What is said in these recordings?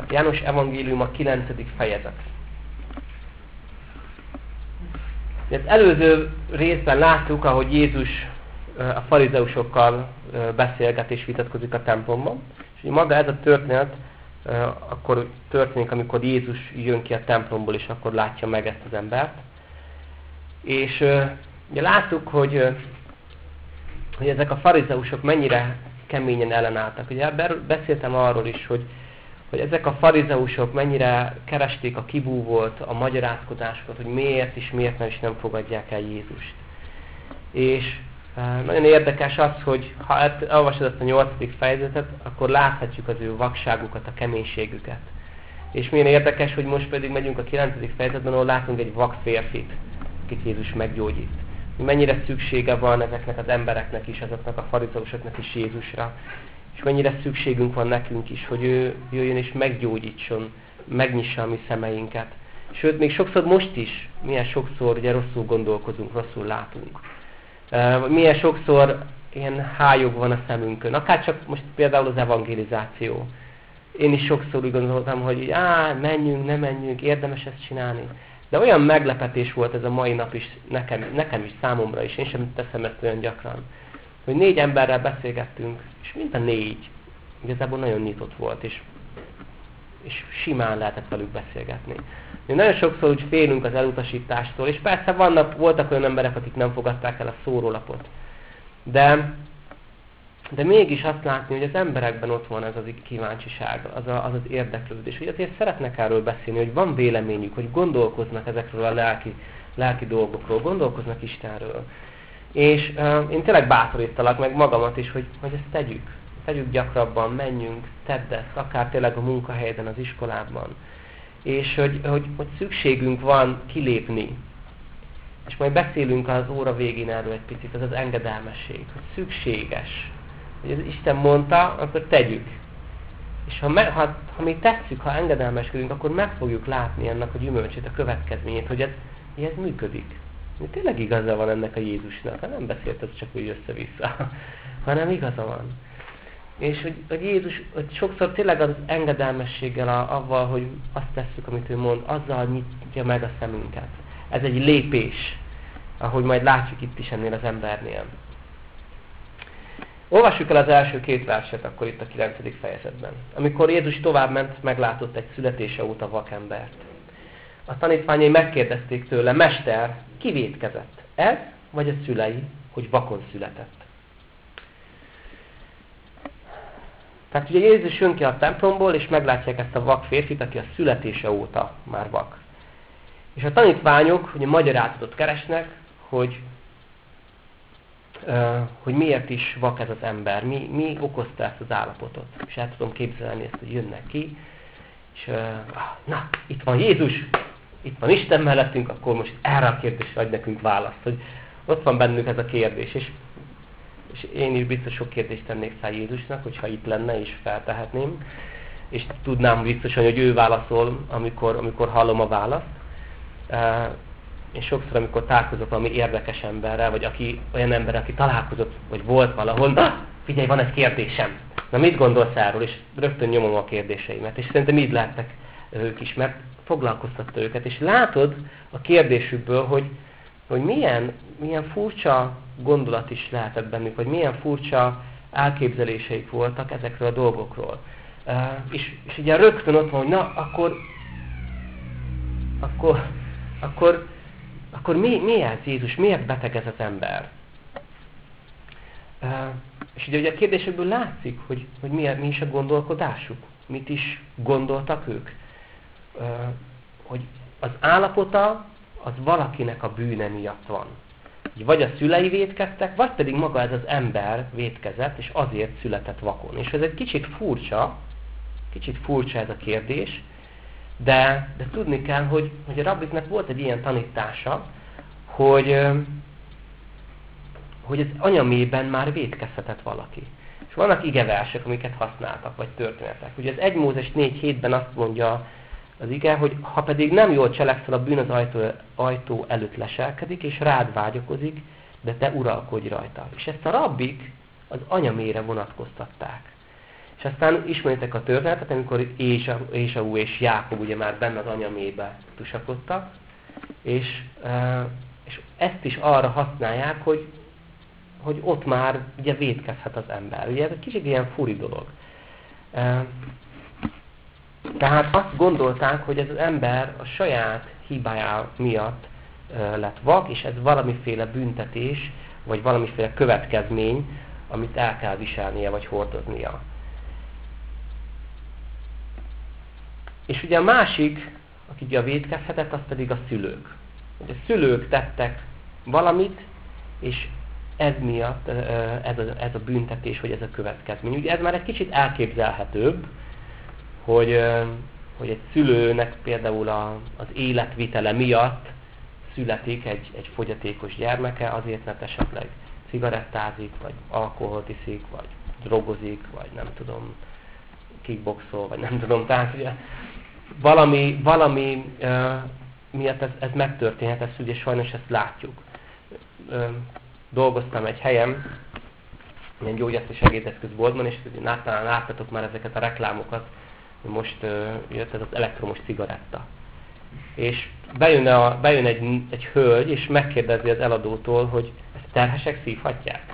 János evangélium a 9. fejezet. Az előző részben láttuk, ahogy Jézus a farizeusokkal beszélget és vitatkozik a templomban. És maga ez a történet akkor történik, amikor Jézus jön ki a templomból, és akkor látja meg ezt az embert. És ugye láttuk, hogy ezek a farizeusok mennyire keményen ellenálltak. Ugye beszéltem arról is, hogy ezek a farizeusok mennyire keresték a kibúvót, a magyarázkodásokat, hogy miért nem fogadják el Jézust. És nagyon érdekes az, hogy ha elolvasod ezt a 8. fejezetet, akkor láthatjuk az ő vakságukat, a keménységüket. És milyen érdekes, hogy most pedig megyünk a 9. fejezetben, ahol látunk egy vak férfit, akit Jézus meggyógyít. Mennyire szüksége van ezeknek az embereknek is, azoknak a farizeusoknak is Jézusra. És mennyire szükségünk van nekünk is, hogy ő jöjjön és meggyógyítson, megnyissa a mi szemeinket. Sőt, még sokszor most is, milyen sokszor ugye rosszul gondolkozunk, rosszul látunk. Milyen sokszor ilyen hályog van a szemünkön. Akár csak most például az evangelizáció. Én is sokszor úgy gondoltam, hogy menjünk, ne menjünk, érdemes ezt csinálni. De olyan meglepetés volt ez a mai nap is, nekem is, számomra is, én sem teszem ezt olyan gyakran, hogy 4 emberrel beszélgettünk, és mind a 4 igazából nagyon nyitott volt, és simán lehetett velük beszélgetni. Mi nagyon sokszor úgy félünk az elutasítástól, és persze voltak olyan emberek, akik nem fogadták el a szórólapot. De mégis azt látni, hogy az emberekben ott van ez az kíváncsiság, az érdeklődés, hogy azért szeretnek erről beszélni, hogy van véleményük, hogy gondolkoznak ezekről a lelki dolgokról, gondolkoznak Istenről. És én tényleg bátorítalak meg magamat is, hogy ezt tegyük gyakrabban, menjünk, tedd ezt, akár tényleg a munkahelyeden, az iskolában. És hogy szükségünk van kilépni. És majd beszélünk az óra végén erről egy picit, ez az engedelmesség, hogy szükséges. Hogy az Isten mondta, akkor tegyük. És ha mi tesszük, ha engedelmeskedünk, akkor meg fogjuk látni ennek a gyümölcsét, a következményét, hogy ez működik. Tényleg igaza van ennek a Jézusnak, nem beszélt ez csak úgy össze-vissza, hanem igaza van. És hogy Jézus hogy sokszor tényleg az engedelmességgel, avval, hogy azt tesszük, amit ő mond, azzal nyitja meg a szemünket. Ez egy lépés, ahogy majd látjuk itt is ennél az embernél. Olvassuk el az első 2 verset akkor itt a 9. fejezetben. Amikor Jézus továbbment, meglátott egy születése óta vakembert. A tanítványai megkérdezték tőle, Mester, ki vétkezett? Ez vagy a szülei, hogy vakon született? Tehát ugye Jézus jön ki a templomból, és meglátják ezt a vak férfit, aki a születése óta már vak. És a tanítványok ugye magyarázatot keresnek, hogy miért is vak ez az ember, mi okozta ezt az állapotot. És el tudom képzelni ezt, hogy jönnek ki, és na, itt van Jézus, itt van Isten mellettünk, akkor most erre a kérdésre adj nekünk választ, hogy ott van bennünk ez a kérdés. És én is biztos sok kérdést tennék fel Jézusnak, hogyha itt lenne és feltehetném, és tudnám biztosan, hogy ő válaszol, amikor hallom a választ. És sokszor, amikor találkozok valami érdekes emberrel, vagy olyan ember, aki találkozott, vagy volt valahol, figyelj, van egy kérdésem. Na mit gondolsz erről? És rögtön nyomom a kérdéseimet. És szerintem így lehetnek ők is, mert foglalkoztatta őket. És látod a kérdésükből, hogy milyen furcsa gondolat is lehetett bennük, vagy milyen furcsa elképzeléseik voltak ezekről a dolgokról. És ugye rögtön ott van, hogy na, akkor mi ez Jézus? Miért beteg ez az ember? És ugye a kérdésekből látszik, hogy mi is a gondolkodásuk. Mit is gondoltak ők? Hogy az állapota az valakinek a bűne miatt van. Vagy a szülei vétkeztek, vagy pedig maga ez az ember vétkezett, és azért született vakon. És ez egy kicsit furcsa ez a kérdés, de tudni kell, hogy a rabbiknek volt egy ilyen tanítása, hogy az anyamében már vétkezhetett valaki. És vannak igeversek, amiket használtak, vagy történetek. Ugye az 1 Mózes 4:7-ben azt mondja az ige, hogy ha pedig nem jól cselekszel, a bűn az ajtó előtt leselkedik, és rád vágyakozik, de te uralkodj rajta. És ezt a rabbik az anyamére vonatkoztatták. És aztán ismeritek a történetet, amikor Ésau és Jákob ugye már benne az anya mélybe tusakodtak, és ezt is arra használják, hogy ott már ugye vétkezhet az ember. Ugye ez egy kicsit ilyen furi dolog. Tehát azt gondolták, hogy ez az ember a saját hibája miatt lett vak, és ez valamiféle büntetés, vagy valamiféle következmény, amit el kell viselnie, vagy hordoznia. És ugye a másik, aki ugye vétkezhetett, az pedig a szülők. Ugye a szülők tettek valamit, és ez miatt ez a büntetés, vagy ez a következmény. Ugye ez már egy kicsit elképzelhetőbb, hogy egy szülőnek például az életvitele miatt születik egy fogyatékos gyermeke, azért, mert esetleg cigarettázik, vagy alkoholt iszik, vagy drogozik, vagy nem tudom, kickboxol, vagy nem tudom, tehát ugye valami miatt ez megtörténhet, ezt ugye sajnos ezt látjuk. Dolgoztam egy helyen, ilyen gyógyászati segédeszközboltban, és talán láttatok már ezeket a reklámokat, hogy most jött ez az elektromos cigaretta. És bejön egy hölgy, és megkérdezi az eladótól, hogy ezt terhesek szívhatják?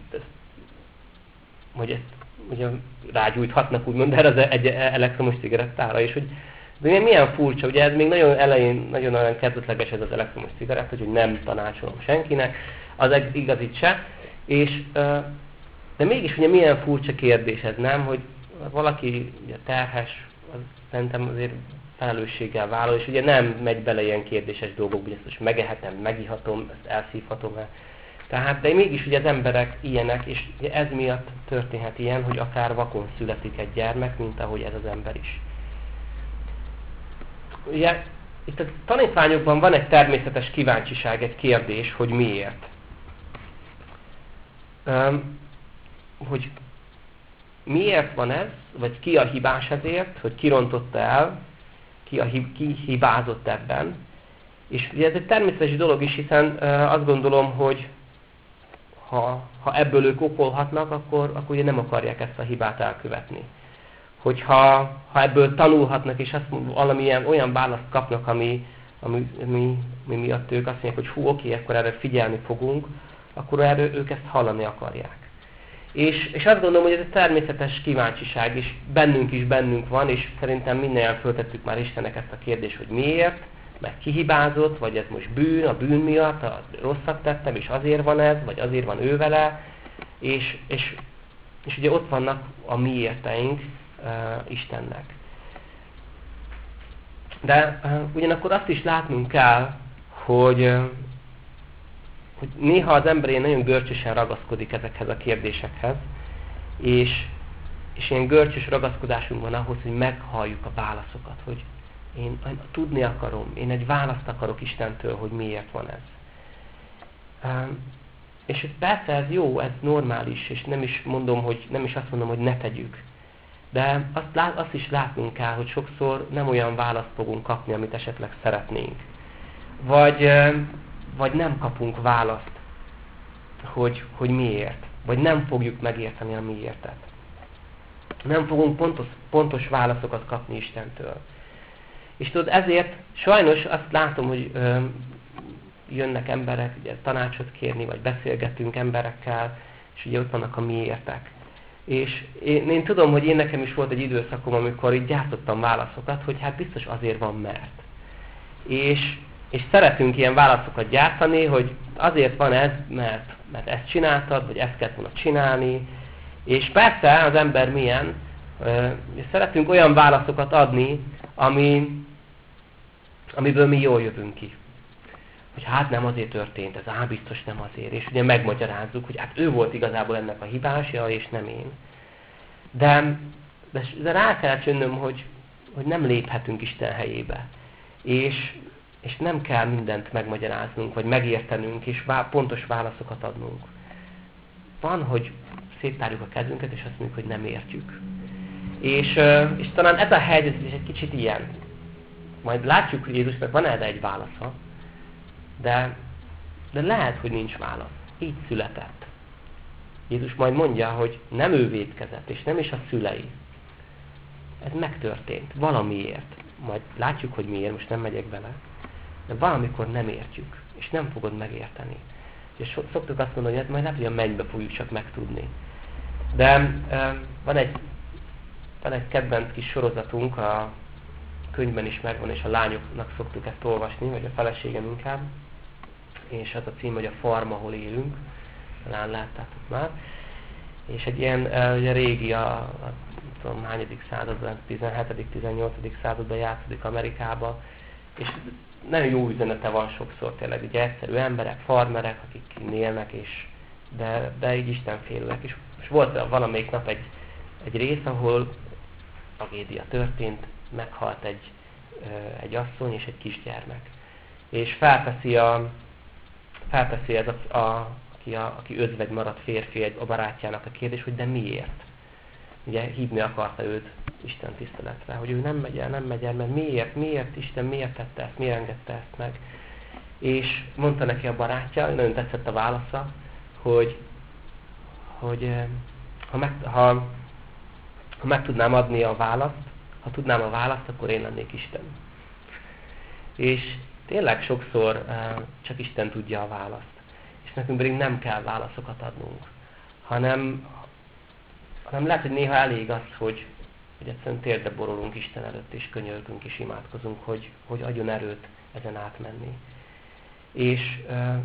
Hogy ezt ugye rágyújthatnak úgymond erre az egy elektromos cigarettára, és hogy de milyen furcsa, ugye ez még nagyon elején, nagyon olyan kezdetleges ez az elektromos cigaretta, hogy nem tanácsolom senkinek, az igazit se, és de mégis ugye milyen furcsa kérdés ez, nem, hogy valaki ugye terhes, az szerintem azért felelősséggel vállal, és ugye nem megy bele ilyen kérdéses dolgokba, hogy ezt most megehetem, megihatom, ezt elszívhatom-e. Tehát, de mégis ugye az emberek ilyenek, és ugye ez miatt történhet ilyen, hogy akár vakon születik egy gyermek, mint ahogy ez az ember is. Ugye itt a tanítványokban van egy természetes kíváncsiság, egy kérdés, hogy miért. Hogy miért van ez, vagy ki a hibás ezért, hogy ki rontotta el, ki hibázott ebben. És ugye ez egy természetes dolog is, hiszen azt gondolom, hogy ha ebből ők okolhatnak, akkor ugye nem akarják ezt a hibát elkövetni. Hogyha ebből tanulhatnak, és valamilyen olyan választ kapnak, ami miatt ők azt mondják, hogy hú, oké, akkor erre figyelni fogunk, akkor erről ők ezt hallani akarják. És azt gondolom, hogy ez egy természetes kíváncsiság, és bennünk van, és szerintem mindannyian föltettük már Istennek ezt a kérdést, hogy miért, meg ki hibázott, vagy ez most bűn, a bűn miatt, a rosszat tettem, és azért van ez, vagy azért van ő vele, és ugye ott vannak a miérteink Istennek. De ugyanakkor azt is látnunk kell, hogy néha az ember ilyen nagyon görcsösen ragaszkodik ezekhez a kérdésekhez, és ilyen görcsös ragaszkodásunk van ahhoz, hogy meghalljuk a válaszokat, hogy én tudni akarom, én egy választ akarok Istentől, hogy miért van ez. És persze ez jó, ez normális, és nem is azt mondom, hogy ne tegyük. De azt is látnunk kell, hogy sokszor nem olyan választ fogunk kapni, amit esetleg szeretnénk. Vagy nem kapunk választ, hogy miért. Vagy nem fogjuk megérteni a miértet. Nem fogunk pontos válaszokat kapni Istentől. És tudod, ezért sajnos azt látom, hogy jönnek emberek ugye, tanácsot kérni, vagy beszélgetünk emberekkel, és ugye ott vannak a miértek. És én tudom, hogy nekem is volt egy időszakom, amikor így gyártottam válaszokat, hogy hát biztos azért van, mert. És szeretünk ilyen válaszokat gyártani, hogy azért van ez, mert ezt csináltad, vagy ezt kellett volna csinálni. És persze az ember milyen, és szeretünk olyan válaszokat adni, amiből mi jól jövünk ki. Hogy hát nem azért történt, ez biztos nem azért. És ugye megmagyarázzuk, hogy hát ő volt igazából ennek a hibása, és nem én. De rá kellett jönnöm, hogy nem léphetünk Isten helyébe. És nem kell mindent megmagyaráznunk, vagy megértenünk, és pontos válaszokat adnunk. Van, hogy széttárjuk a kezünket, és azt mondjuk, hogy nem értjük. És talán ez a helyzet is egy kicsit ilyen. Majd látjuk, hogy Jézusnak van erre egy válasza, de lehet, hogy nincs válasz. Így született. Jézus majd mondja, hogy nem ő vétkezett, és nem is a szülei, ez megtörtént, valamiért. Majd látjuk, hogy miért, most nem megyek bele. De valamikor nem értjük, és nem fogod megérteni. És szoktuk azt mondani, hogy majd lehet, hogy a mennybe fogjuk csak megtudni. De van egy kedvenc kis sorozatunk, a könyvben is megvan, és a lányoknak szoktuk ezt olvasni, vagy a feleségem inkább. És az a cím, hogy A farm, ahol élünk. Talán láttátok már. És egy ilyen ugye régi, nem tudom hányadik században, 17.-18. században játszódik Amerikába. És nagyon jó üzenete van sokszor tényleg, ugye egyszerű emberek, farmerek, akik élnek, de így istenfélőek. És volt valamelyik nap egy rész, ahol tragédia történt, meghalt egy asszony és egy kisgyermek. És felteszi ez aki özvegy maradt férfi a barátjának a kérdés, hogy de miért? Ugye hívni akarta őt Isten tiszteletre, hogy ő nem megy el, mert miért Isten, miért tette ezt, miért engedte ezt meg? És mondta neki a barátja, nagyon tetszett a válasza, hogy ha meg tudnám adni a választ, ha tudnám a választ, akkor én lennék Isten. És tényleg sokszor csak Isten tudja a választ. És nekünk pedig nem kell válaszokat adnunk, hanem lehet, hogy néha elég az, hogy egyszerűen térdre borulunk Isten előtt, és könyörgünk, és imádkozunk, hogy adjon erőt ezen átmenni. És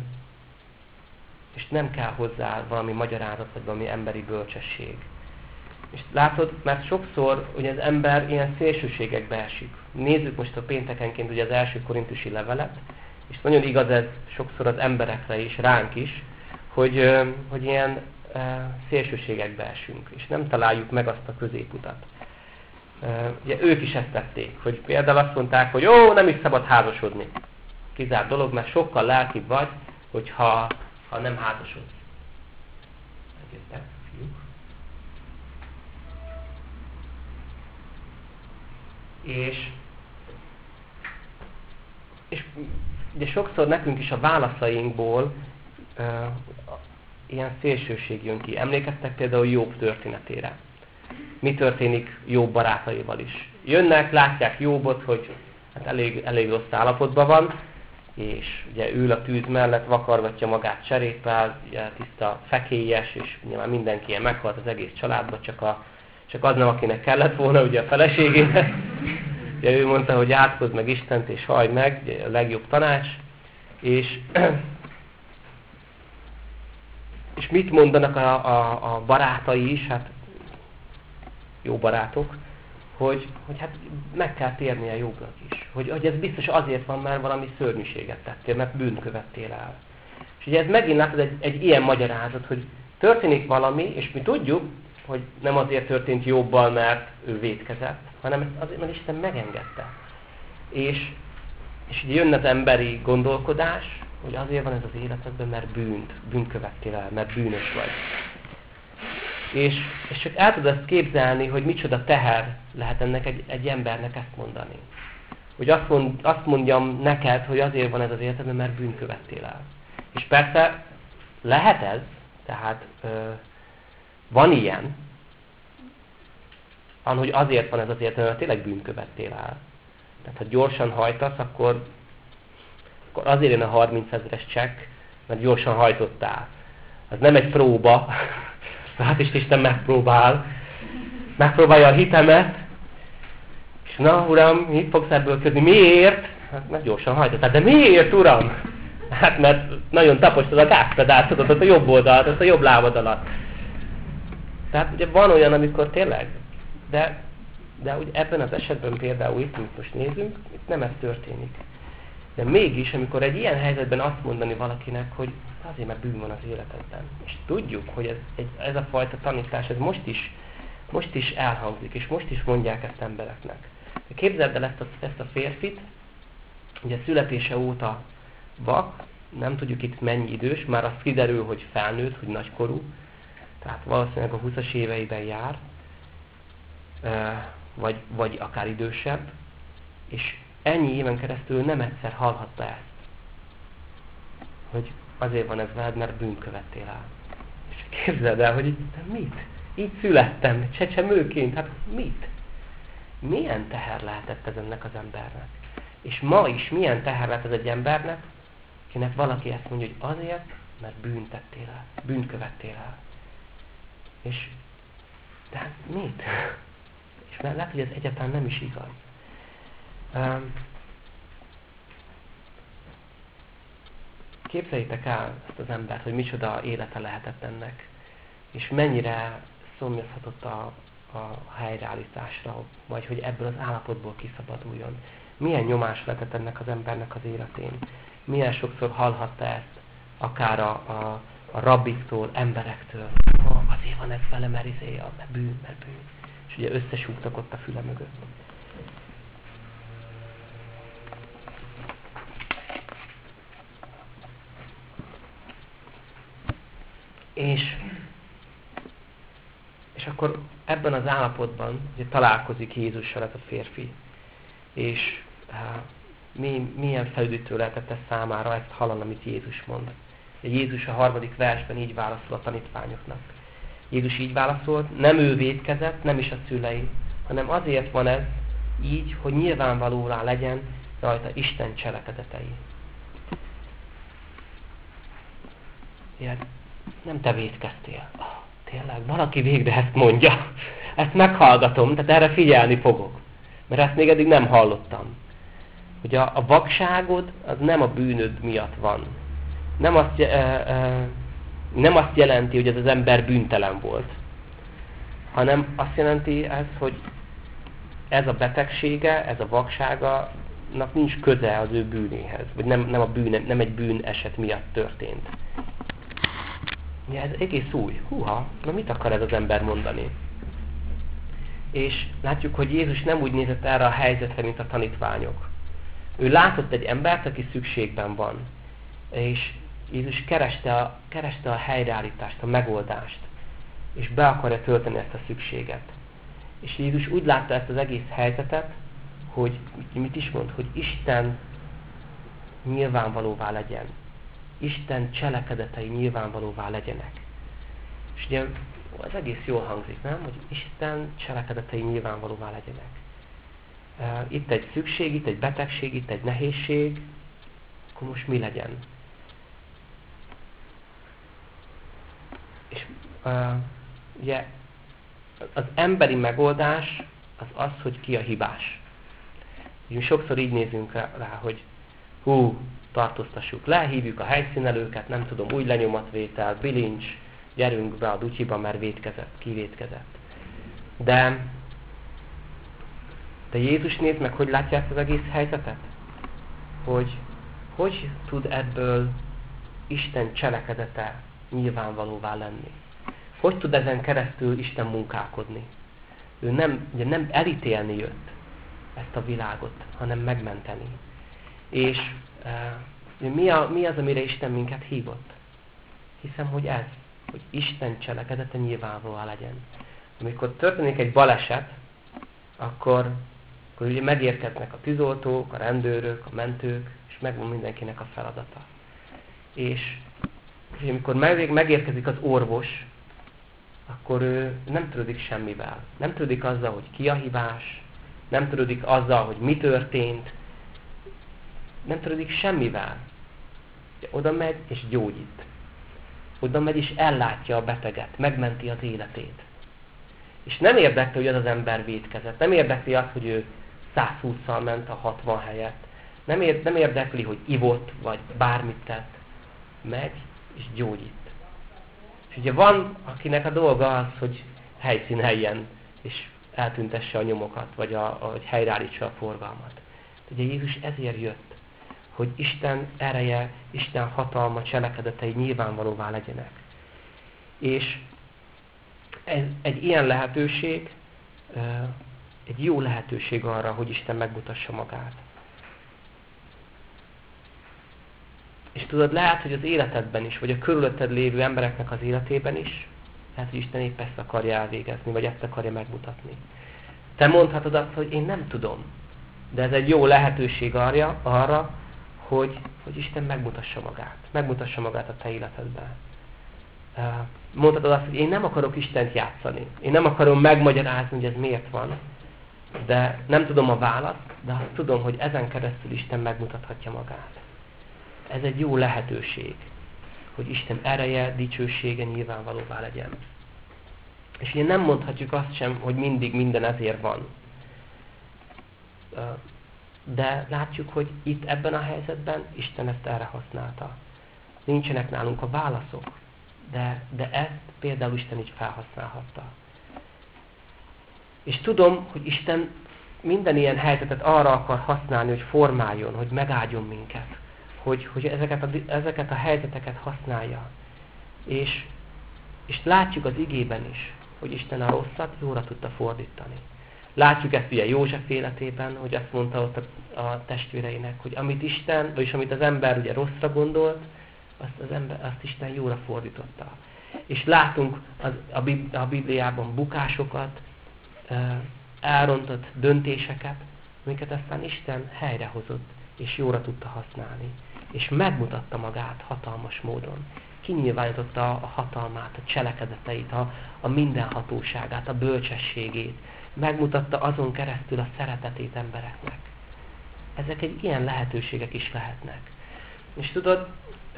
nem kell hozzá valami magyarázat, vagy valami emberi bölcsesség. És látod, mert sokszor ugye az ember ilyen szélsőségekbe esik. Nézzük most a péntekenként ugye az első korintusi levelet, és nagyon igaz ez sokszor az emberekre is, ránk is, hogy ilyen szélsőségekbe esünk, és nem találjuk meg azt a középutat. Ugye ők is ezt tették, hogy például azt mondták, hogy nem is szabad házasodni. Kizárt dolog, mert sokkal lelkibb vagy, hogyha nem házasodsz. Megjöttek, fiúk. És ugye sokszor nekünk is a válaszainkból ilyen szélsőség jön ki. Emlékeztek például Jobb történetére. Mi történik Jobb barátaival is? Jönnek, látják Jobbot, hogy hát elég rossz állapotban van, és ugye ül a tűz mellett, vakargatja magát cseréppel, ugye tiszta fekélyes, és nyilván mindenki ilyen meghalt az egész családban, csak az nem, akinek kellett volna, ugye a feleségének. Ugye ő mondta, hogy átkozd meg Istent, és hagyd meg, ugye a legjobb tanács. És mit mondanak a barátai is, hát jó barátok, hogy hát meg kell térnie Jobbnak is. Hogy ez biztos azért van, mert valami szörnyűséget tettél, mert bűnt követtél el. És ugye ez megint látod egy ilyen magyarázat, hogy történik valami, és mi tudjuk, hogy nem azért történt Jobbal, mert ő vétkezett, hanem azért, mert Isten megengedte. És ugye jön az emberi gondolkodás, hogy azért van ez az életedben, mert bűnt követtél el, mert bűnös vagy. És csak el tudod ezt képzelni, hogy micsoda teher lehet ennek egy embernek ezt mondani. Hogy azt mondjam neked, hogy azért van ez az életedben, mert bűnt követtél el. És persze lehet ez, tehát van ilyen, hogy azért van ez az életedben, mert tényleg bűnt követtél el. Tehát ha gyorsan hajtasz, akkor azért jön a 30 000-es csekk, mert gyorsan hajtottál. Ez nem egy próba, hát is Isten megpróbálja a hitemet, és na, Uram, mit fogsz ebből közni? Miért? Hát mert gyorsan hajtottál. De miért, Uram? Hát mert nagyon taposod a gázpedált, tudod, ott a jobb oldalt, ott a jobb lábad alatt. Tehát ugye van olyan, amikor tényleg, de ugye ebben az esetben például itt, amit most nézünk, itt nem ez történik. De mégis, amikor egy ilyen helyzetben azt mondani valakinek, hogy azért, mert bűn van az életedben. És tudjuk, hogy ez a fajta tanítás, ez most is elhangzik, és most is mondják ezt embereknek. De képzeld el ezt a férfit, ugye születése óta vak, nem tudjuk itt mennyi idős, már az kiderül, hogy felnőtt, hogy nagykorú, tehát valószínűleg a 20-as éveiben jár, vagy akár idősebb, és ennyi éven keresztül nem egyszer hallhatta ezt, hogy azért van ez veled, mert bűnt követtél el. És képzeld el, hogy de mit? Így születtem, csecsemőként, hát mit? milyen teher lehetett ez ennek az embernek? És ma is milyen teher lehet ez egy embernek, akinek valaki ezt mondja, hogy azért, mert bűnt tettél el, bűnt követtél el. És de hát mit? És mert lehet, hogy ez egyáltalán nem is igaz. Képzeljétek el ezt az embert, hogy micsoda élete lehetett ennek, és mennyire szomjazhatott a helyreállításra, vagy hogy ebből az állapotból kiszabaduljon. Milyen nyomás lehetett ennek az embernek az életén. Milyen sokszor hallhatta ezt, akár a rabbiktól, emberektől. Azért van ez velem, mert bűn. És ugye összesúgtak ott a füle mögött. És akkor ebben az állapotban ugye találkozik Jézussal ez a férfi. És milyen felüdítő lehetett ez számára ezt hallani, amit Jézus mond. Jézus a 3. versben így válaszol a tanítványoknak. Jézus így válaszolt, nem ő vétkezett, nem is a szülei, hanem azért van ez így, hogy nyilvánvalóvá legyen rajta Isten cselekedetei. Ilyen, nem te vétkeztél. Tényleg, valaki végre ezt mondja. Ezt meghallgatom, tehát erre figyelni fogok. Mert ezt még eddig nem hallottam. Hogy a vakságod az nem a bűnöd miatt van. Nem azt jelenti, hogy ez az ember bűntelen volt. Hanem azt jelenti ez, hogy ez a betegsége, ez a vakságának nincs köze az ő bűnéhez. Vagy nem egy bűn eset miatt történt. Ja, ez egész új. Húha, na mit akar ez az ember mondani? És látjuk, hogy Jézus nem úgy nézett erre a helyzetre, mint a tanítványok. Ő látott egy embert, aki szükségben van. És Jézus kereste a helyreállítást, a megoldást. És be akarja tölteni ezt a szükséget. És Jézus úgy látta ezt az egész helyzetet, hogy mit is mond, hogy Isten nyilvánvalóvá legyen. Isten cselekedetei nyilvánvalóvá legyenek. És ugye ez egész jól hangzik, nem? Hogy Isten cselekedetei nyilvánvalóvá legyenek. Itt egy szükség, itt egy betegség, itt egy nehézség, akkor most mi legyen? És ugye az emberi megoldás az, hogy ki a hibás. Ugye sokszor így nézünk rá, hogy tartóztassuk le, hívjuk a helyszínelőket, nem tudom, új lenyomatvétel, bilincs, gyerünk be a dutyiba, mert kivétkezett. De Jézus nézd meg, hogy látja ezt az egész helyzetet? Hogy tud ebből Isten cselekedete nyilvánvalóvá lenni? Hogy tud ezen keresztül Isten munkálkodni? Ő nem elítélni jött ezt a világot, hanem megmenteni. És mi az, amire Isten minket hívott? Hiszem, hogy hogy Isten cselekedete nyilvánvalóvá legyen. Amikor történik egy baleset, akkor ugye megérkeznek a tűzoltók, a rendőrök, a mentők, és megvan mindenkinek a feladata. És amikor megérkezik az orvos, akkor ő nem törődik semmivel. Nem törődik azzal, hogy ki a hibás, nem törődik azzal, hogy mi történt, nem törődik semmivel. Oda megy és gyógyít. Oda megy és ellátja a beteget, megmenti az életét. És nem érdekli, hogy az az ember vétkezett. Nem érdekli azt, hogy ő 120-szal ment a 60 helyett. Nem érdekli, hogy ivott, vagy bármit tett. Megy és gyógyít. És ugye van, akinek a dolga az, hogy helyszíneljen, és eltüntesse a nyomokat, vagy hogy helyreállítsa a forgalmat. Ugye Jézus ezért jött, hogy Isten ereje, Isten hatalma, cselekedetei nyilvánvalóvá legyenek. És egy ilyen lehetőség, egy jó lehetőség arra, hogy Isten megmutassa magát. És tudod, lehet, hogy az életedben is, vagy a körülötted lévő embereknek az életében is, lehet, hogy Isten épp ezt akarja elvégezni, vagy ezt akarja megmutatni. Te mondhatod azt, hogy én nem tudom, de ez egy jó lehetőség arra, hogy Isten megmutassa magát. Megmutassa magát a te életedben. Mondhatod azt, hogy én nem akarok Istent játszani. Én nem akarom megmagyarázni, hogy ez miért van. De nem tudom a választ, de azt tudom, hogy ezen keresztül Isten megmutathatja magát. Ez egy jó lehetőség, hogy Isten ereje, dicsősége nyilvánvalóvá legyen. És ugye nem mondhatjuk azt sem, hogy mindig minden ezért van. De látjuk, hogy itt ebben a helyzetben Isten ezt erre használta. Nincsenek nálunk a válaszok, de ezt például Isten így felhasználhatta. És tudom, hogy Isten minden ilyen helyzetet arra akar használni, hogy formáljon, hogy megáldjon minket. Hogy ezeket a helyzeteket használja. És látjuk az igében is, hogy Isten a rosszat jóra tudta fordítani. Látjuk ezt ugye József életében, hogy azt mondta ott a testvéreinek, hogy amit Isten, vagyis amit az ember ugye rosszra gondolt, azt Isten jóra fordította. És látunk a Bibliában bukásokat, elrontott döntéseket, amiket aztán Isten helyrehozott, és jóra tudta használni. És megmutatta magát hatalmas módon. Kinyilvánította a hatalmát, a cselekedeteit, a mindenhatóságát, a bölcsességét. Megmutatta azon keresztül a szeretetét embereknek. Ezek egy ilyen lehetőségek is lehetnek. És tudod,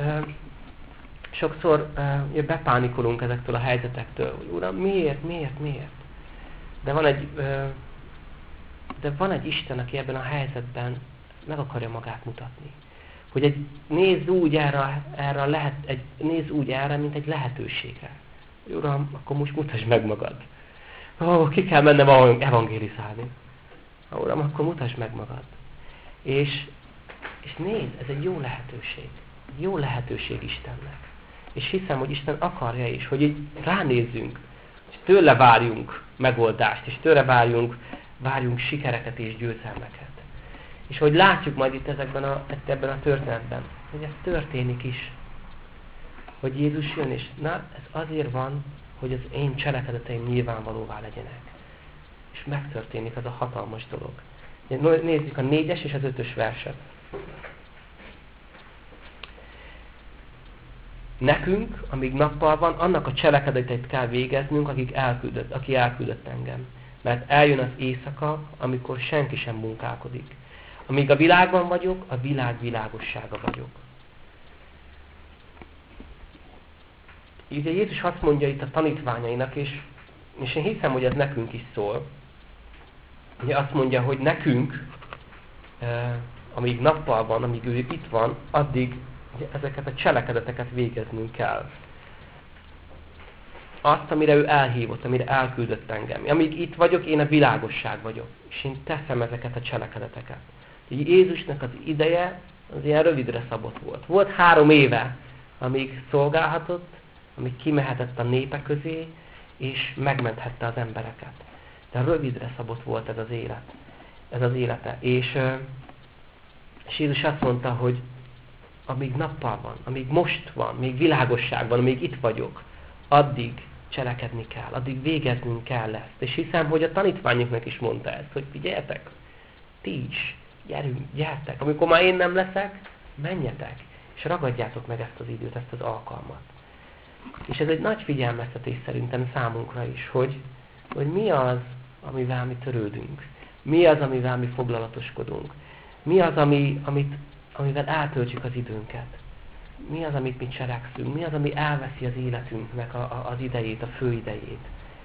sokszor bepánikolunk ezektől a helyzetektől, hogy Uram, miért? De van egy Isten, aki ebben a helyzetben meg akarja magát mutatni. Hogy nézz úgy erre, mint egy lehetőségre. Uram, akkor most mutasd meg magad. Ki kell mennem evangélizálni. Uram, akkor mutasd meg magad. És nézd, ez egy jó lehetőség. Jó lehetőség Istennek. És hiszem, hogy Isten akarja is, hogy így ránézzünk, és tőle várjunk megoldást, és tőle várjunk sikereket és győzelmeket. És hogy látjuk majd itt ebben a történetben, hogy ez történik is. Hogy Jézus jön, és ez azért van, hogy az én cselekedeteim nyilvánvalóvá legyenek. És megtörténik az a hatalmas dolog. Nézzük a 4-es és az 5-ös verset. Nekünk, amíg nappal van, annak a cselekedeteit kell végeznünk, aki elküldött engem. Mert eljön az éjszaka, amikor senki sem munkálkodik. Amíg a világban vagyok, a világ világossága vagyok. Ugye Jézus azt mondja itt a tanítványainak, és én hiszem, hogy ez nekünk is szól. Ugye azt mondja, hogy nekünk, amíg nappal van, amíg ő itt van, addig ezeket a cselekedeteket végeznünk kell. Azt, amire ő elhívott, amire elküldött engem. Amíg itt vagyok, én a világosság vagyok. És én teszem ezeket a cselekedeteket. Így Jézusnak az ideje az ilyen rövidre szabott volt. Volt 3 éve, amíg szolgálhatott, amíg kimehetett a népek közé, és megmenthette az embereket. De rövidre szabott volt ez az élete. És Jézus azt mondta, hogy amíg nappal van, amíg most van, még világosság van, amíg itt vagyok, addig cselekedni kell, addig végeznünk kell ezt. És hiszem, hogy a tanítványoknak is mondta ezt, hogy figyeljetek, ti is, gyertek, amikor már én nem leszek, menjetek, és ragadjátok meg ezt az időt, ezt az alkalmat. És ez egy nagy figyelmeztetés szerintem számunkra is, hogy mi az, amivel mi törődünk, mi az, amivel mi foglalatoskodunk, mi az, amivel eltöltjük az időnket, mi az, amit mi cselekszünk, mi az, ami elveszi az életünknek az idejét, a fő idejét.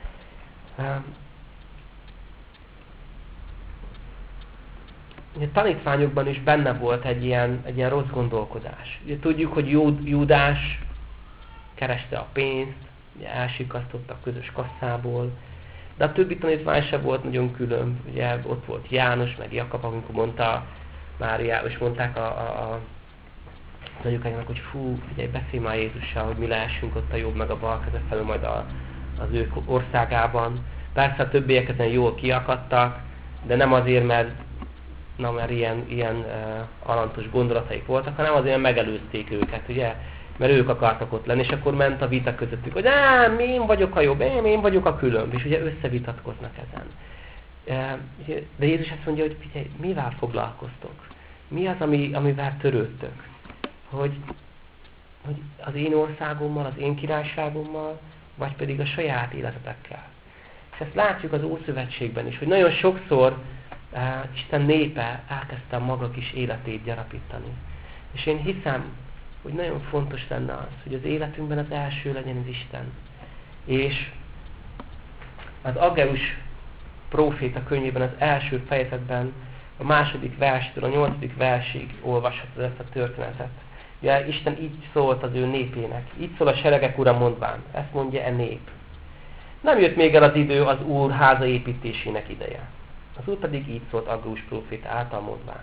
A tanítványokban is benne volt egy ilyen rossz gondolkodás. Ugye tudjuk, hogy Júdás kereste a pénzt, ugye elsikasztotta a közös kasszából, de a többi tanítvány sem volt nagyon külön. Ugye ott volt János, meg Jakab, amikor mondta Máriához, és mondták a tanítványoknak, hogy fú, figyelj, beszélj már Jézussal, hogy mi lehessünk ott a jobb meg a bal keze felül majd az ő országában. Persze a többiek ezen jól kiakadtak, de nem azért, mert ilyen alantos gondolataik voltak, hanem azért megelőzték őket, ugye? Mert ők akartak ott lenni, és akkor ment a vita közöttük, hogy én vagyok a jobb, én vagyok a különb, és ugye összevitatkoznak ezen. De Jézus azt mondja, hogy figyelj, mivel foglalkoztok? Mi az, amivel törődtök? Hogy az én országommal, az én királyságommal, vagy pedig a saját életetekkel. És ezt látjuk az Ószövetségben is, hogy nagyon sokszor Isten népe elkezdte a maga kis életét gyarapítani. És én hiszem, hogy nagyon fontos lenne az, hogy az életünkben az első legyen az Isten. És az Aggeus próféta könyvében az első fejezetben a 2. verstől a 8. versig olvashatod ezt a történetet. Ugye Isten így szólt az ő népének. Így szól a seregek ura mondván. Ezt mondja e nép. Nem jött még el az idő az Úr háza építésének ideje. Az Úr pedig így szólt Aggeus próféta által mondván.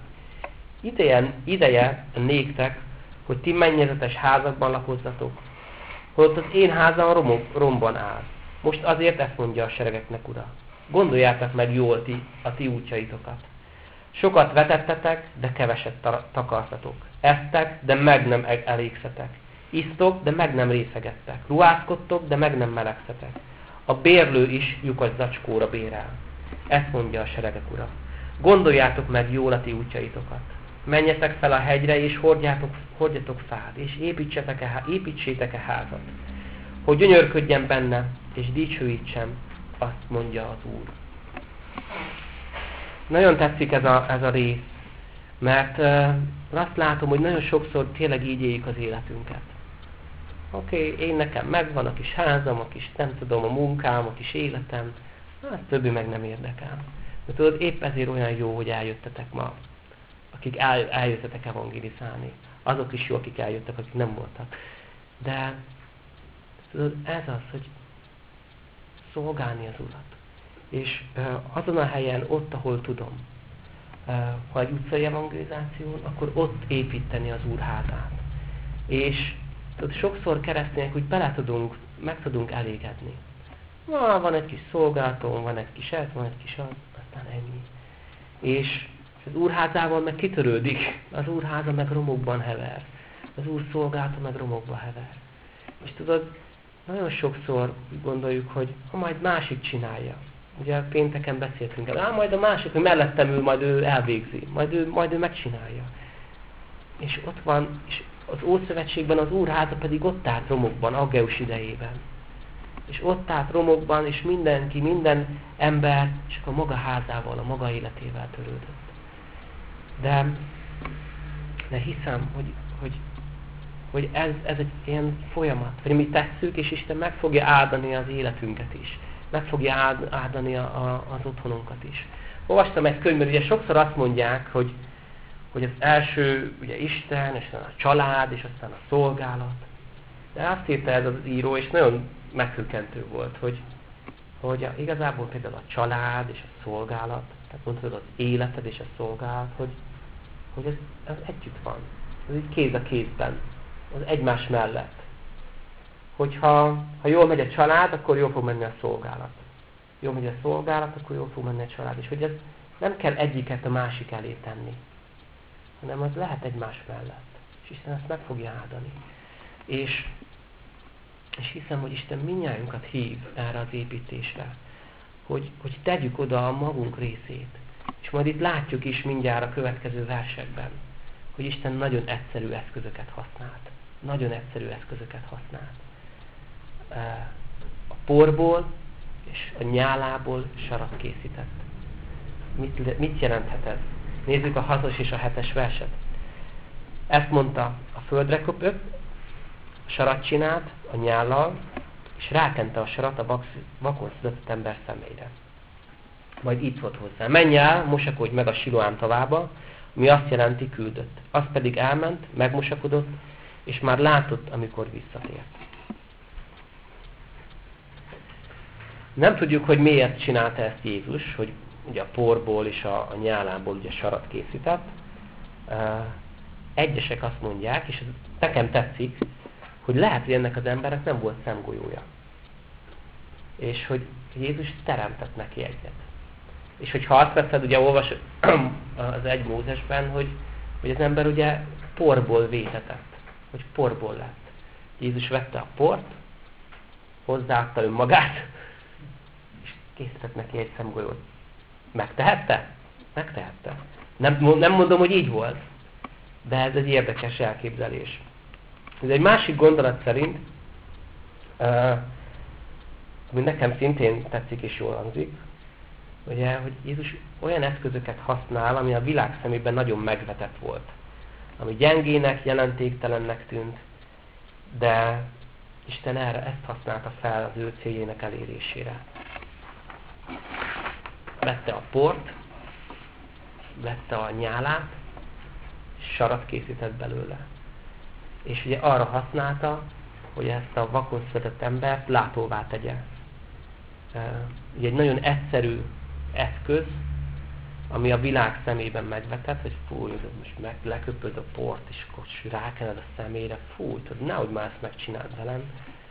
Ideje néktek, hogy ti mennyezetes házakban lakozzatok, holott az én házam romban áll. Most azért ezt mondja a seregeknek ura. Gondoljátok meg jól a ti útjaitokat. Sokat vetettetek, de keveset takartatok. Esztek, de meg nem elégszetek. Isztok, de meg nem részegettek. Ruházkodtok, de meg nem melegszetek. A bérlő is lyukas zacskóra bérel. Ezt mondja a seregek ura. Gondoljátok meg jól a ti útjaitokat. Menjetek fel a hegyre, és hordjatok fát, és építsétek-e házat, hogy gyönyörködjen benne, és dicsőítsem, azt mondja az Úr. Nagyon tetszik ez a rész, mert azt látom, hogy nagyon sokszor tényleg így éljük az életünket. Oké, én nekem megvan a kis házam, a kis, nem tudom, a munkám, a kis életem, hát többi meg nem érdekel. De tudod, épp ezért olyan jó, hogy eljöttetek ma, akik eljöttetek evangélizálni. Azok is jó, akik eljöttek, akik nem voltak. De tudod, ez az, hogy szolgálni az Urat. És azon a helyen, ott, ahol tudom, ha egy utcai evangelizáción, akkor ott építeni az Úr házát. És tudod, sokszor keresztények úgy meg tudunk elégedni. Van egy kis szolgálatom, van egy kis ez, van egy kis az, aztán ennyi. És az Úr házával meg kitörődik, az Úr háza meg romokban hever. Az Úr szolgálata meg romokban hever. És tudod, nagyon sokszor úgy gondoljuk, hogy majd másik csinálja. Ugye pénteken beszéltünk el, majd a másik, hogy mellettem ül, majd ő elvégzi, majd ő megcsinálja. És ott van, és az Ószövetségben az Úr háza pedig ott állt romokban, Aggeus idejében. És ott állt romokban, és minden ember csak a maga házával, a maga életével törődött. De hiszem, hogy ez egy ilyen folyamat, hogy mi tesszük, és Isten meg fogja áldani az életünket is. Meg fogja áldani az otthonunkat is. Olvastam egy könyvben, ugye sokszor azt mondják, hogy az első ugye Isten, és aztán a család, és aztán a szolgálat. De azt írta ez az író, és nagyon meghökkentő volt, hogy igazából például a család és a szolgálat, tehát mondhatod az életed és a szolgálat, hogy ez együtt van. Ez így kéz a kézben, az egymás mellett. Hogyha jól megy a család, akkor jól fog menni a szolgálat. Jól megy a szolgálat, akkor jól fog menni a család. És hogy ez nem kell egyiket a másik elé tenni, hanem az lehet egymás mellett. És Isten ezt meg fogja áldani. És hiszem, hogy Isten mindnyájunkat hív erre az építésre, hogy tegyük oda a magunk részét. És majd itt látjuk is mindjárt a következő versekben, hogy Isten nagyon egyszerű eszközöket használt. Nagyon egyszerű eszközöket használt. A porból és a nyálából sarat készített. Mit jelenthet ez? Nézzük a 6-os és a 7-es verset. Ezt mondta, a földre köpött, a sarat csinált a nyállal, és rákente a sarat a vakon született ember szemére. Majd így szólt hozzá. Menj el, mosakodj meg a Siloám tavába, ami azt jelenti küldött. Az pedig elment, megmosakodott, és már látott, amikor visszatért. Nem tudjuk, hogy miért csinálta ezt Jézus, hogy ugye a porból és a nyálából ugye sarat készített. Egyesek azt mondják, és ez nekem tetszik, hogy lehet, hogy ennek az embernek nem volt szemgolyója. És hogy Jézus teremtett neki egyet. És hogyha azt veszed, ugye olvasod az 1 Mózesben, hogy az ember ugye porból vétetett, hogy porból lett. Jézus vette a port, hozzáadta önmagát, és készített neki egy szemgolyót. Megtehette? Megtehette. Nem mondom, hogy így volt, de ez egy érdekes elképzelés. Ez egy másik gondolat szerint ami nekem szintén tetszik és jól hangzik, ugye, hogy Jézus olyan eszközöket használ, ami a világ szemében nagyon megvetett volt. Ami gyengének, jelentéktelennek tűnt, de Isten erre ezt használta fel az ő céljének elérésére. Vette a port, vette a nyálát, és sarat készített belőle. És ugye arra használta, hogy ezt a vakon született embert látóvá tegye. Ugye egy nagyon egyszerű eszköz, ami a világ szemében megvetett, hogy fúj, most leköpöd a port, és akkor rákened a szemére, fúj, tudod, nehogy már ezt megcsináld velem.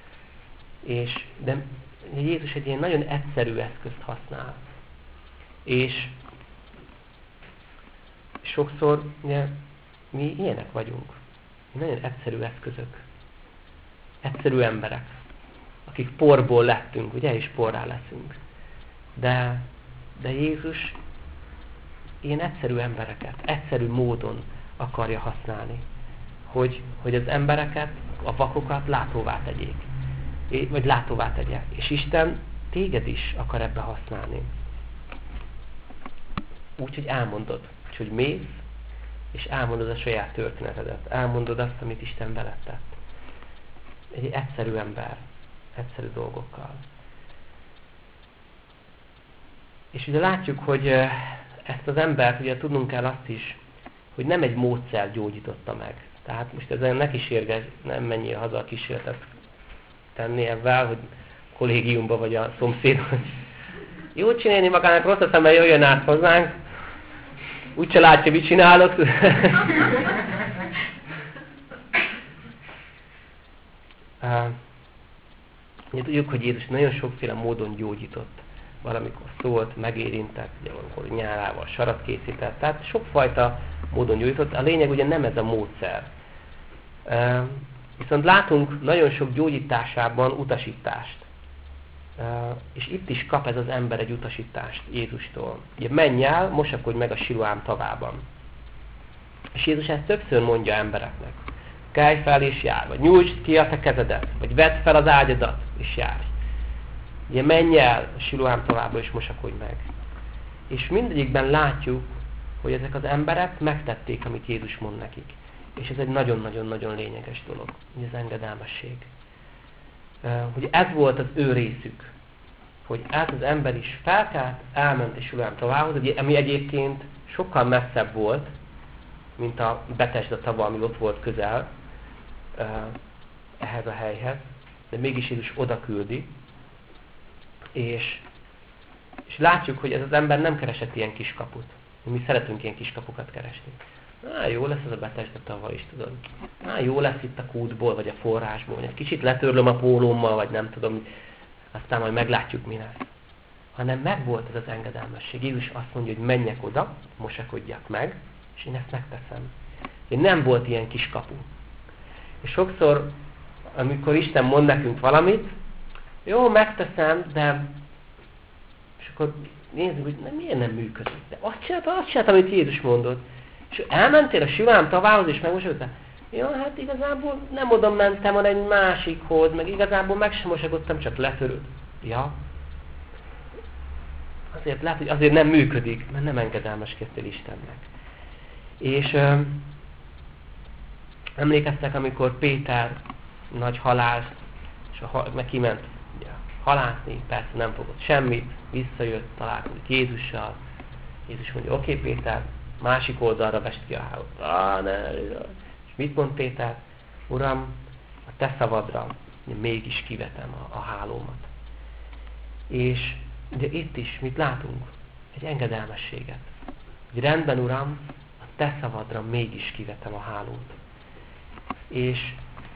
De Jézus egy ilyen nagyon egyszerű eszközt használ. És sokszor ugye, mi ilyenek vagyunk. Mi nagyon egyszerű eszközök. Egyszerű emberek, akik porból lettünk, ugye, és porrá leszünk. De Jézus ilyen egyszerű embereket, egyszerű módon akarja használni, hogy az embereket, a vakokat látóvá tegyék, vagy látóvá tegye. És Isten téged is akar ebbe használni. Úgy, hogy elmondod, hogy mész, és elmondod a saját történetedet, elmondod azt, amit Isten veled tett. Egy egyszerű ember, egyszerű dolgokkal. És ugye látjuk, hogy ezt az embert, ugye tudnunk kell azt is, hogy nem egy módszer gyógyította meg. Tehát most ezen ne kísérges, nem menjél haza a kísérletet tenni ebben, hogy kollégiumban vagy a szomszédhoz. Jó csinálni magának rossz a szemmel, jöjjön át hozzánk. Úgyse látja, mit csinálok. Tudjuk, hogy Jézus nagyon sokféle módon gyógyított. Valamikor szólt, megérintett, ugye valamikor nyálával sarat készített. Tehát sokfajta módon gyógyított. A lényeg ugye nem ez a módszer. Viszont látunk nagyon sok gyógyításában utasítást. És itt is kap ez az ember egy utasítást Jézustól. Ugye menj el, mosakodj meg a Siloám tavában. És Jézus ezt többször mondja embereknek. Kelj fel és járj, vagy nyújtsd ki a te kezedet, vagy vedd fel az ágyadat és járj. Ugye menj el a Siloám tavába és mosakodj meg. És mindegyikben látjuk, hogy ezek az emberek megtették, amit Jézus mond nekik. És ez egy nagyon-nagyon-nagyon lényeges dolog, hogy az engedelmesség. Hogy ez volt az ő részük. Hogy ez az ember is felkelt, elment és Siloám tavához, ami egyébként sokkal messzebb volt, mint a Betesda tava, ami ott volt közel ehhez a helyhez. De mégis Jézus oda küldi. És látjuk, hogy ez az ember nem keresett ilyen kiskaput. Mi szeretünk ilyen kiskapukat keresni. Jó lesz ez a Betesda tava is, tudod. Jó lesz itt a kútból, vagy a forrásból, vagy egy kicsit letörlöm a pólómmal, vagy nem tudom, aztán majd meglátjuk, mi lesz. Hanem megvolt ez az engedelmesség. Jézus azt mondja, hogy menjek oda, mosakodjak meg, és én ezt megteszem. Nem volt ilyen kiskapu. És sokszor, amikor Isten mond nekünk valamit, jó, megteszem, de... És akkor nézzük, hogy miért nem működik. De azt csináltam, amit Jézus mondott. És elmentél a Siloám tavához, és megmosakodtál. Ja, hát igazából nem oda mentem, hanem egy másikhoz, meg igazából meg sem mosakodtam, csak letöröd. Ja. Azért lehet, hogy azért nem működik, mert nem engedelmeskedtél Istennek. És emlékeztek, amikor Péter nagy halász, és meg kiment ugye, halászni, persze nem fogott semmit, visszajött, találkozik Jézussal. Jézus mondja, oké, Péter, másik oldalra vest ki a hálót. És mit mond Péter? Uram, a te szavadra mégis kivetem a hálómat. És ugye itt is mit látunk? Egy engedelmességet. Hogy rendben, Uram, a te szavadra mégis kivetem a hálót. És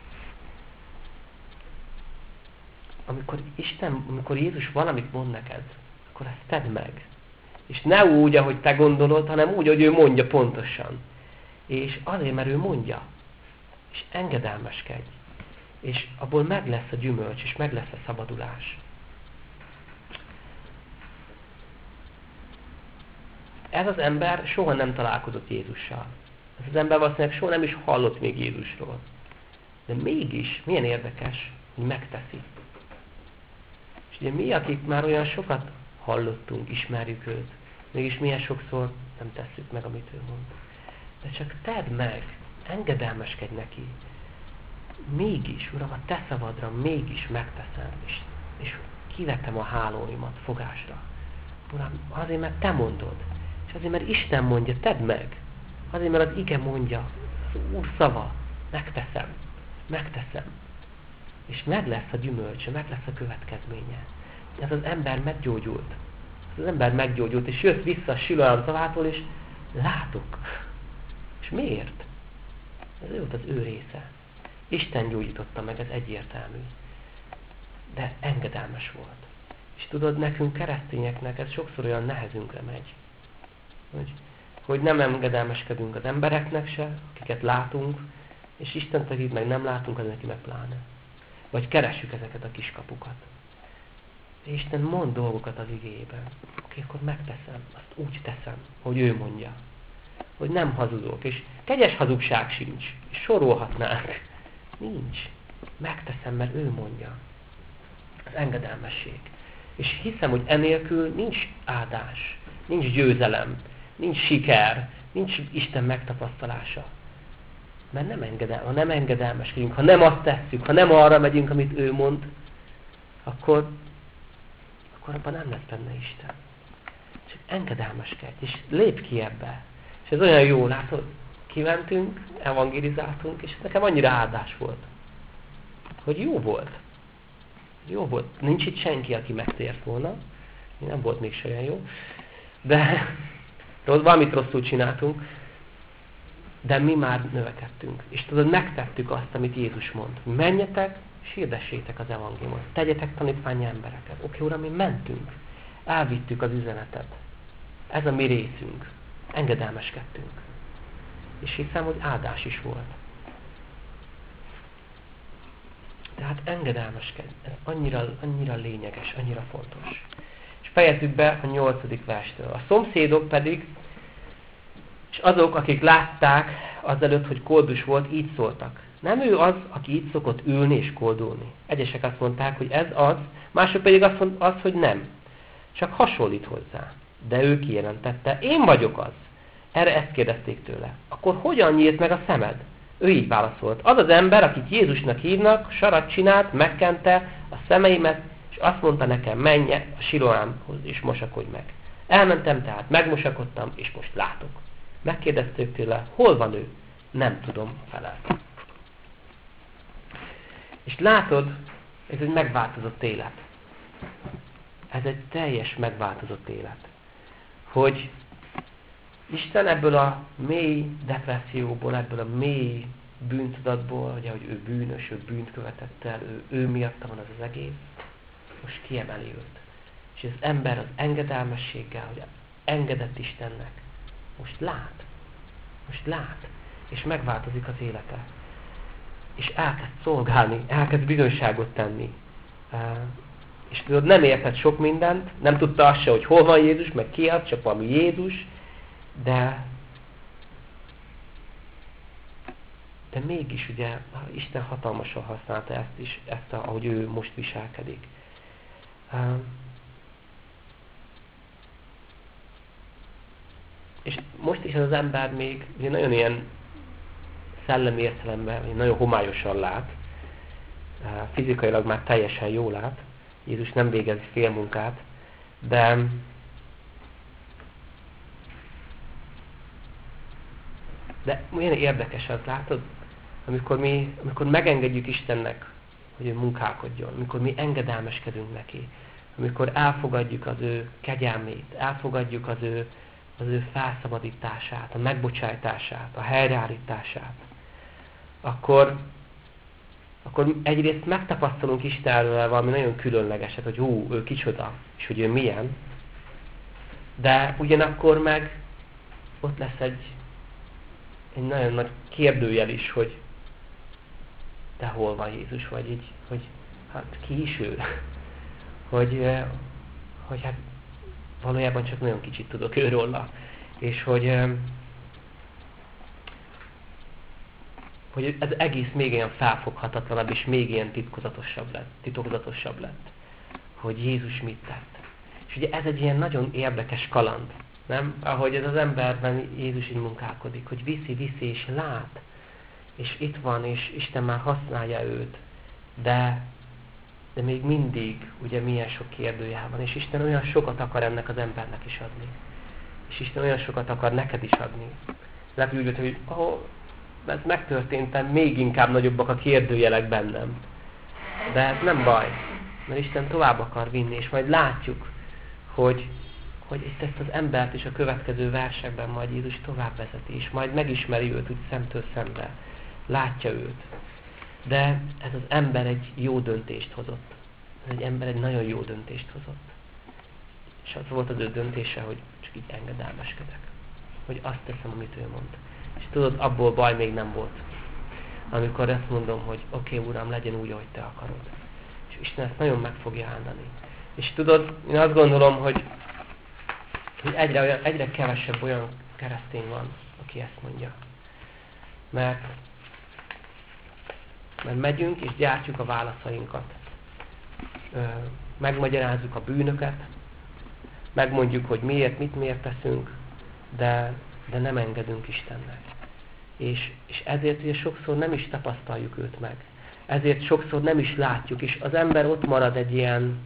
amikor Jézus valamit mond neked, akkor ezt tedd meg. És ne úgy, ahogy te gondolod, hanem úgy, hogy ő mondja pontosan. És azért, mert ő mondja. És engedelmeskedj. És abból meg lesz a gyümölcs, és meg lesz a szabadulás. Ez az ember soha nem találkozott Jézussal. Ez az ember valószínűleg soha nem is hallott még Jézusról. De mégis, milyen érdekes, hogy megteszi. És ugye mi, akik már olyan sokat hallottunk, ismerjük őt, mégis milyen sokszor nem tesszük meg, amit ő mond. De csak tedd meg, engedelmeskedj neki. Mégis, Uram, a te szavadra mégis megteszem, és kivetem a hálóimat fogásra. Uram, azért, mert te mondod, és azért, mert Isten mondja, tedd meg. Azért, mert az ige mondja, az Úr szava, megteszem. És meg lesz a gyümölcse, meg lesz a következménye. Ez az ember meggyógyult. Az ember meggyógyult, és jött vissza a Siloám szavától, és látok. És miért? Ez volt az ő része. Isten gyógyította meg, ez egyértelmű. De engedelmes volt. És tudod, nekünk keresztényeknek ez sokszor olyan nehezünkre megy. Hogy nem engedelmeskedünk az embereknek se, akiket látunk, és Isten akit meg nem látunk, az neki meg pláne. Vagy keressük ezeket a kiskapukat. Isten mond dolgokat az igéjében. Oké, akkor megteszem, azt úgy teszem, hogy ő mondja. Hogy nem hazudok, és kegyes hazugság sincs, és sorolhatnánk. Nincs. Megteszem, mert ő mondja. Az engedelmesség. És hiszem, hogy enélkül nincs áldás, nincs győzelem, nincs siker, nincs Isten megtapasztalása. Mert ha nem engedelmeskedünk, ha nem azt tesszük, ha nem arra megyünk, amit ő mond, akkor abban nem lesz benne Isten. Csak engedelmeskedj, és lépj ki ebbe. És ez olyan jó, látod, kimentünk, evangelizáltunk, és nekem annyira áldás volt. Hogy jó volt. Jó volt. Nincs itt senki, aki megtért volna. Nem volt még olyan jó. De valamit rosszul csináltunk. De mi már növekedtünk. És tudod, megtettük azt, amit Jézus mond. Menjetek, és hirdessétek az evangéliumot. Tegyetek tanítványi embereket. Oké, Uram, mi mentünk. Elvittük az üzenetet. Ez a mi részünk. Engedelmeskedtünk. És hiszem, hogy áldás is volt. Tehát engedelmeskedj. Ez annyira lényeges, annyira fontos. És fejezzük be a 8. verstől. A szomszédok pedig, és azok, akik látták azelőtt, hogy koldus volt, így szóltak. Nem ő az, aki így szokott ülni és koldulni. Egyesek azt mondták, hogy ez az, mások pedig azt, hogy nem. Csak hasonlít hozzá. De ő kijelentette, én vagyok az. Erre ezt kérdezték tőle. Akkor hogyan nyílt meg a szemed? Ő így válaszolt. Az az ember, akit Jézusnak hívnak, sarat csinált, megkente a szemeimet, és azt mondta nekem, menj a Siloámhoz, és mosakodj meg. Elmentem tehát, megmosakodtam, és most látok. Megkérdezték tőle, hol van ő? Nem tudom, felelt. És látod, ez egy megváltozott élet. Ez egy teljes megváltozott élet. Hogy Isten ebből a mély depresszióból, ebből a mély bűntudatból, ugye, hogy ő bűnös, ő bűnt követett el, ő miatta van az egész, most kiemeli őt. És az ember az engedelmességgel, hogy engedett Istennek, most lát, és megváltozik az élete. És elkezd szolgálni, elkezd bizonyságot tenni. És tudod, nem értett sok mindent, nem tudta azt se, hogy hol van Jézus, meg ki az, csak valami Jézus, de mégis ugye Isten hatalmasan használta ezt is, ahogy ő most viselkedik. És most is az ember még ugye nagyon ilyen szellemi értelemben, nagyon homályosan lát, fizikailag már teljesen jól lát, Jézus nem végez félmunkát, de milyen érdekes az, látod? Amikor megengedjük Istennek, hogy ő munkálkodjon, amikor mi engedelmeskedünk neki, amikor elfogadjuk az ő kegyelmét, elfogadjuk az ő felszabadítását, a megbocsájtását, a helyreállítását, akkor egyrészt megtapasztalunk Istenről valami nagyon különlegeset, hogy ő kicsoda, és hogy ő milyen, de ugyanakkor meg ott lesz egy nagyon nagy kérdőjel is, hogy de hol van Jézus, vagy így, hogy hát ki is ő? hogy hát valójában csak nagyon kicsit tudok őróla. És hogy ez egész még ilyen felfoghatatlanabb, és még ilyen titokzatosabb lett. hogy Jézus mit tett. És ugye ez egy ilyen nagyon érdekes kaland, nem? Ahogy ez az emberben Jézus így munkálkodik, hogy viszi és lát, és itt van, és Isten már használja őt, de még mindig ugye milyen sok kérdőjel van, és Isten olyan sokat akar ennek az embernek is adni. És Isten olyan sokat akar neked is adni. Lehet úgy volt, hogy ez megtörtént, még inkább nagyobbak a kérdőjelek bennem. De ez nem baj, mert Isten tovább akar vinni, és majd látjuk, hogy itt ezt az embert is a következő versekben majd Jézus tovább vezeti, és majd megismeri őt úgy szemtől szembe. Látja őt. De ez az ember egy jó döntést hozott. Ez egy ember egy nagyon jó döntést hozott. És az volt az ő döntése, hogy csak így engedelmeskedek. Hogy azt teszem, amit ő mond. És tudod, abból baj még nem volt. Amikor azt mondom, hogy oké, Uram, legyen úgy, ahogy te akarod. És Isten ezt nagyon meg fogja áldani. És tudod, én azt gondolom, hogy egyre kevesebb olyan keresztény van, aki ezt mondja. Mert megyünk és gyártjuk a válaszainkat. Megmagyarázzuk a bűnöket, megmondjuk, hogy miért teszünk, de nem engedünk Istennek. És ezért ugye sokszor nem is tapasztaljuk őt meg. Ezért sokszor nem is látjuk, és az ember ott marad egy ilyen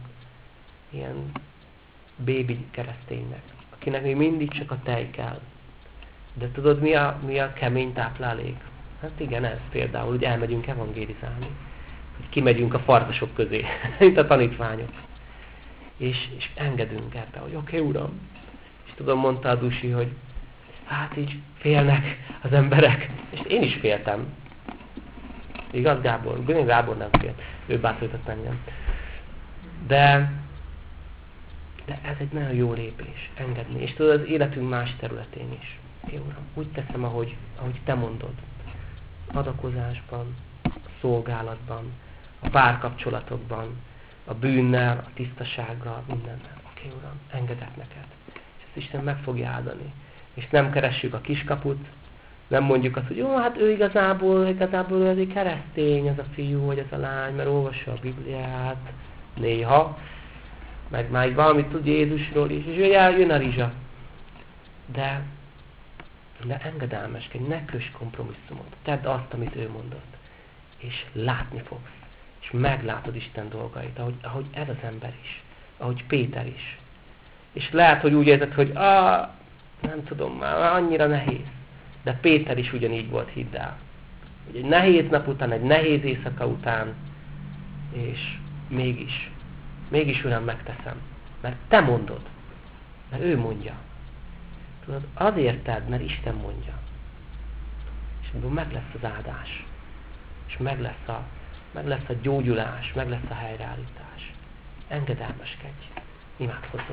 bébi kereszténynek, akinek még mindig csak a tej kell. De tudod, mi a kemény táplálék? Hát igen, ez például, hogy elmegyünk evangélizálni. Hogy kimegyünk a farkasok közé, mint a tanítványok. És engedünk ebbe, hogy oké, Uram. És tudom, mondta a Dusi, hogy hát így félnek az emberek. És én is féltem. Igaz, Gábor? Gábor nem félt. Ő bátorított engem. De ez egy nagyon jó lépés, engedni. És tudod, az életünk más területén is. Oké, Uram, úgy teszem, ahogy te mondod. Adakozásban, a szolgálatban, a párkapcsolatokban, a bűnnel, a tisztasággal, mindennel. Oké, Uram, engedek neked. És ezt Isten meg fogja áldani. És nem keressük a kiskaput, nem mondjuk azt, hogy jó, hát ő igazából ő egy keresztény, az a fiú, vagy az a lány, mert olvassa a Bibliát, néha, meg már valamit tud Jézusról is, és ő jön a rizsa. De engedelmeskedj, ne köss kompromisszumot. Tedd azt, amit ő mondott. És látni fogsz. És meglátod Isten dolgait, ahogy ez az ember is. Ahogy Péter is. És lehet, hogy úgy érzed, hogy nem tudom, már annyira nehéz. De Péter is ugyanígy volt, hidd el. Hogy egy nehéz nap után, egy nehéz éjszaka után, és mégis Uram, megteszem. Mert te mondod. Mert ő mondja. Tudod, azért tedd, mert Isten mondja. És ebből meg lesz az áldás. És meg lesz a gyógyulás, meg lesz a helyreállítás. Engedelmeskedj. Imádkozzunk.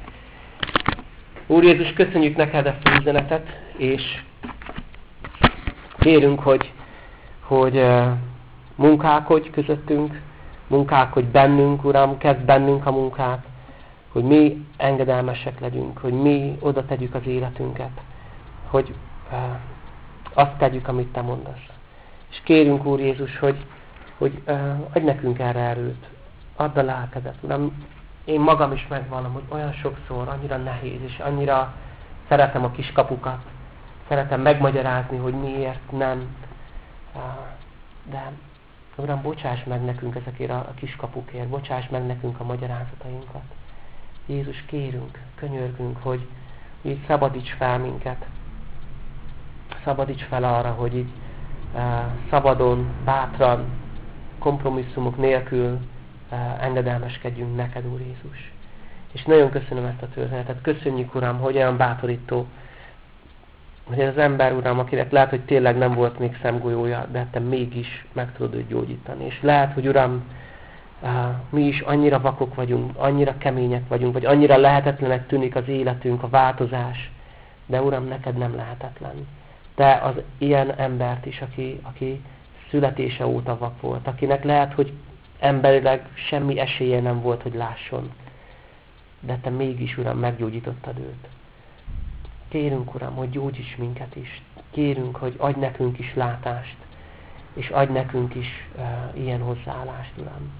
Úr Jézus, köszönjük neked ezt az üzenetet, és kérünk, hogy munkálkodj közöttünk, munkálkodj bennünk, Uram, kezd bennünk a munkát, hogy mi engedelmesek legyünk, hogy mi oda tegyük az életünket, hogy azt tegyük, amit te mondasz. És kérünk, Úr Jézus, hogy adj nekünk erre erőt, add a lelkedet. Uram, én magam is megvallom, hogy olyan sokszor annyira nehéz, és annyira szeretem a kiskapukat, szeretem megmagyarázni, hogy miért nem. De Uram, bocsáss meg nekünk ezekért a kiskapukért, bocsáss meg nekünk a magyarázatainkat. Jézus, kérünk, könyörgünk, hogy így szabadíts fel minket. Szabadíts fel arra, hogy így szabadon, bátran, kompromisszumok nélkül engedelmeskedjünk neked, Úr Jézus. És nagyon köszönöm ezt a történetet. Köszönjük, Uram, hogy olyan bátorító, hogy ez az ember, Uram, akinek lehet, hogy tényleg nem volt még szemgolyója, de te mégis meg tudod őt gyógyítani. És lehet, hogy Uram, mi is annyira vakok vagyunk, annyira kemények vagyunk, vagy annyira lehetetlenek tűnik az életünk, a változás, de Uram, neked nem lehetetlen. Te az ilyen embert is, aki születése óta vak volt, akinek lehet, hogy emberileg semmi esélye nem volt, hogy lásson. De te mégis, Uram, meggyógyítottad őt. Kérünk, Uram, hogy gyógyíts minket is. Kérünk, hogy adj nekünk is látást, és adj nekünk is ilyen hozzáállást, Uram.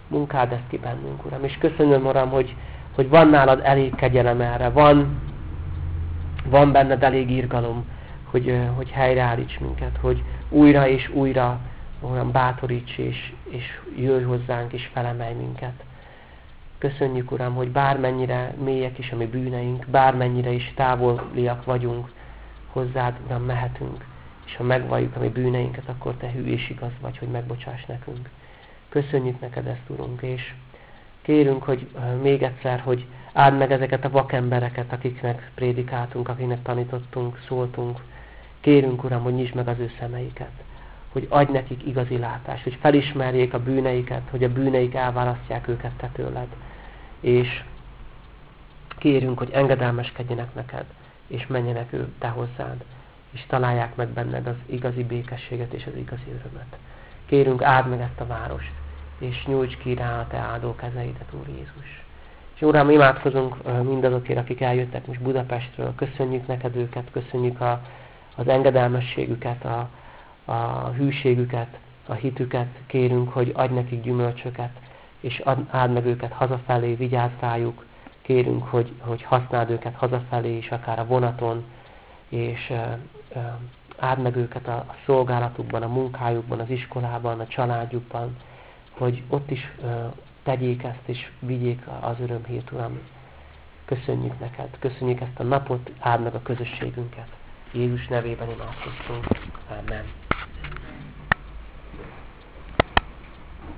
munkáld ezt ki bennünk, Uram. És köszönöm, Uram, hogy van nálad elég kegyelem erre, van benned elég irgalom, hogy helyreállíts minket, hogy újra és újra, Uram, bátoríts és jöjj hozzánk és felemelj minket. Köszönjük, Uram, hogy bármennyire mélyek is a mi bűneink, bármennyire is távoliak vagyunk, hozzád, Uram, mehetünk, és ha megvalljuk a mi bűneinket, akkor Te hű és igaz vagy, hogy megbocsáss nekünk. Köszönjük neked ezt, Urunk, és kérünk, hogy még egyszer, hogy áld meg ezeket a vakembereket, akiknek prédikáltunk, akiknek tanítottunk, szóltunk. Kérünk, Uram, hogy nyisd meg az ő szemeiket, hogy adj nekik igazi látást, hogy felismerjék a bűneiket, hogy a bűneik elválasztják őket Te tőled. És kérünk, hogy engedelmeskedjenek neked, és menjenek Te hozzád, és találják meg benned az igazi békességet és az igazi örömet. Kérünk, áld meg ezt a várost, és nyújts ki rá a Te áldó kezeidet, Úr Jézus. És Uram, imádkozunk mindazokért, akik eljöttek most Budapestről. Köszönjük neked őket, köszönjük az engedelmességüket, a hűségüket, a hitüket. Kérünk, hogy adj nekik gyümölcsöket, és áld meg őket hazafelé, vigyázz rájuk. Kérünk, hogy használd őket hazafelé is, akár a vonaton, és áld meg őket a szolgálatukban, a munkájukban, az iskolában, a családjukban, hogy ott is tegyék ezt, és vigyék az örömhírt, Uram. Köszönjük neked, köszönjük ezt a napot, áld meg a közösségünket. Jézus nevében imádkoztunk. Amen.